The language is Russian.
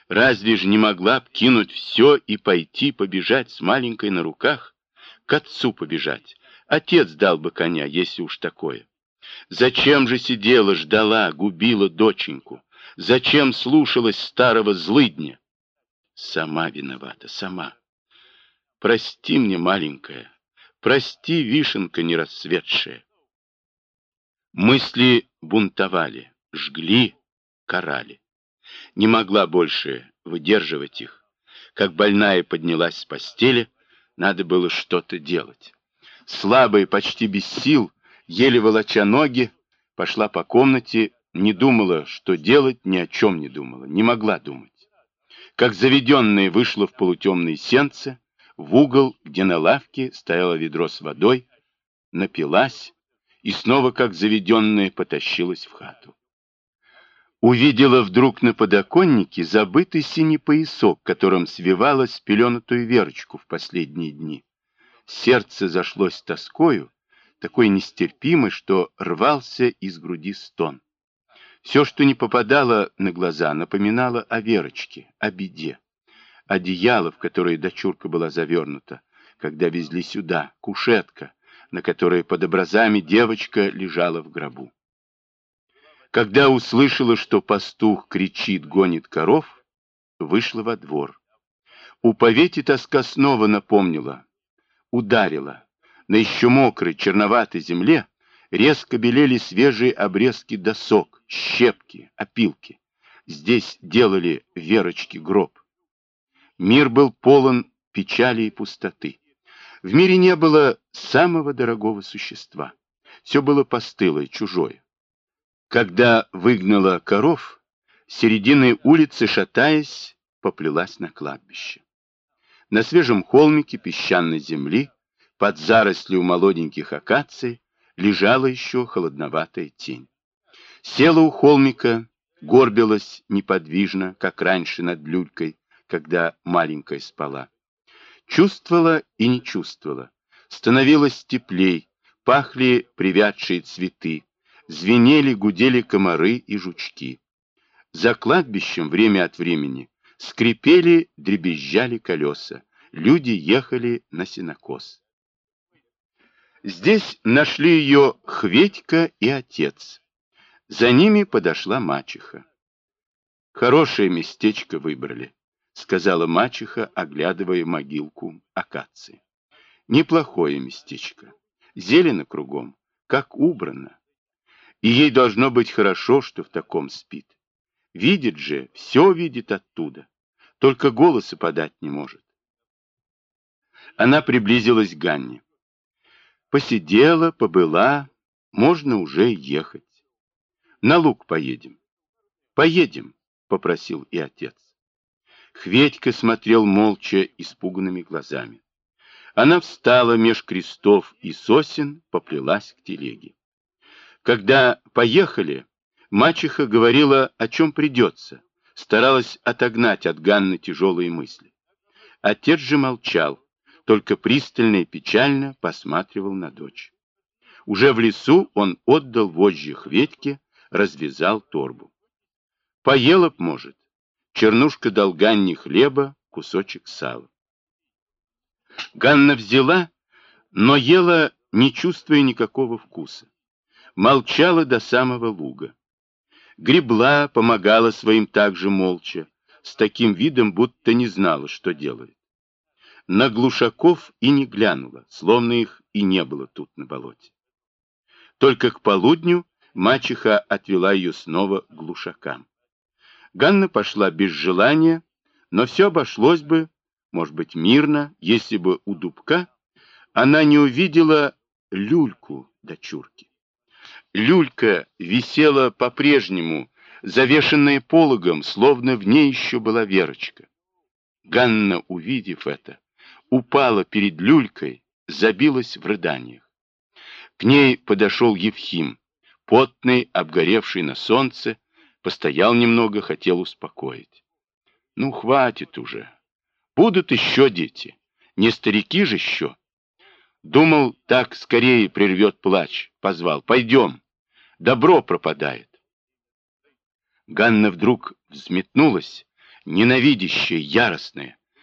Разве же не могла б кинуть все и пойти побежать с маленькой на руках? К отцу побежать. Отец дал бы коня, если уж такое. Зачем же сидела, ждала, губила доченьку? Зачем слушалась старого злыдня? Сама виновата, сама. Прости мне, маленькая, прости, вишенка нерасцветшая. Мысли бунтовали, жгли, карали. Не могла больше выдерживать их. Как больная поднялась с постели, надо было что-то делать. Слабая, почти без сил, еле волоча ноги, пошла по комнате, не думала, что делать, ни о чем не думала, не могла думать. Как заведенная вышла в полутемные сенцы, в угол, где на лавке стояло ведро с водой, напилась и снова, как заведенная, потащилась в хату. Увидела вдруг на подоконнике забытый синий поясок, которым свивала спеленутую Верочку в последние дни. Сердце зашлось тоскою, такой нестерпимой, что рвался из груди стон. Все, что не попадало на глаза, напоминало о Верочке, о беде. Одеяло, в которое дочурка была завернута, когда везли сюда, кушетка, на которой под образами девочка лежала в гробу. Когда услышала, что пастух кричит, гонит коров, вышла во двор. У Повети тоска снова напомнила, ударила. На еще мокрой, черноватой земле резко белели свежие обрезки досок, щепки, опилки. Здесь делали Верочке гроб. Мир был полон печали и пустоты. В мире не было самого дорогого существа. Все было постылое, чужое. Когда выгнала коров, с середины улицы, шатаясь, поплелась на кладбище. На свежем холмике песчаной земли, под зарослью молоденьких акаций, лежала еще холодноватая тень. Села у холмика, горбилась неподвижно, как раньше над люлькой, когда маленькая спала. Чувствовала и не чувствовала. Становилось теплей, пахли привядшие цветы, звенели, гудели комары и жучки. За кладбищем время от времени скрипели, дребезжали колеса. Люди ехали на сенокос. Здесь нашли ее Хветька и отец. За ними подошла мачеха. «Хорошее местечко выбрали», — сказала мачеха, оглядывая могилку акации. «Неплохое местечко. Зелено кругом, как убрано. И ей должно быть хорошо, что в таком спит. Видит же, все видит оттуда, только голоса подать не может». Она приблизилась к Ганне. Посидела, побыла, можно уже ехать. На луг поедем. Поедем, попросил и отец. Хветька смотрел молча, испуганными глазами. Она встала меж крестов и сосен, поплелась к телеге. Когда поехали, мачеха говорила, о чем придется, старалась отогнать от Ганны тяжелые мысли. Отец же молчал, только пристально и печально посматривал на дочь. Уже в лесу он отдал вожжи Хветьке, развязал торбу. Поела б, может. Чернушка дал Ганне хлеба, кусочек сала. Ганна взяла, но ела, не чувствуя никакого вкуса. Молчала до самого луга. Гребла, помогала своим также молча, с таким видом, будто не знала, что делает. На глушаков и не глянула, словно их и не было тут на болоте. Только к полудню мачеха отвела ее снова к глушакам. Ганна пошла без желания, но все обошлось бы, может быть, мирно, если бы у дубка она не увидела люльку дочурки. Люлька висела по-прежнему, завешенная пологом, словно в ней еще была Верочка. Ганна, увидев это, упала перед люлькой, забилась в рыданиях. К ней подошел Евхим, потный, обгоревший на солнце, постоял немного, хотел успокоить. Ну, хватит уже. Будут еще дети. Не старики же еще. Думал, так скорее прервет плач. Позвал. Пойдем. Добро пропадает. Ганна вдруг взметнулась, ненавидящее, яростное.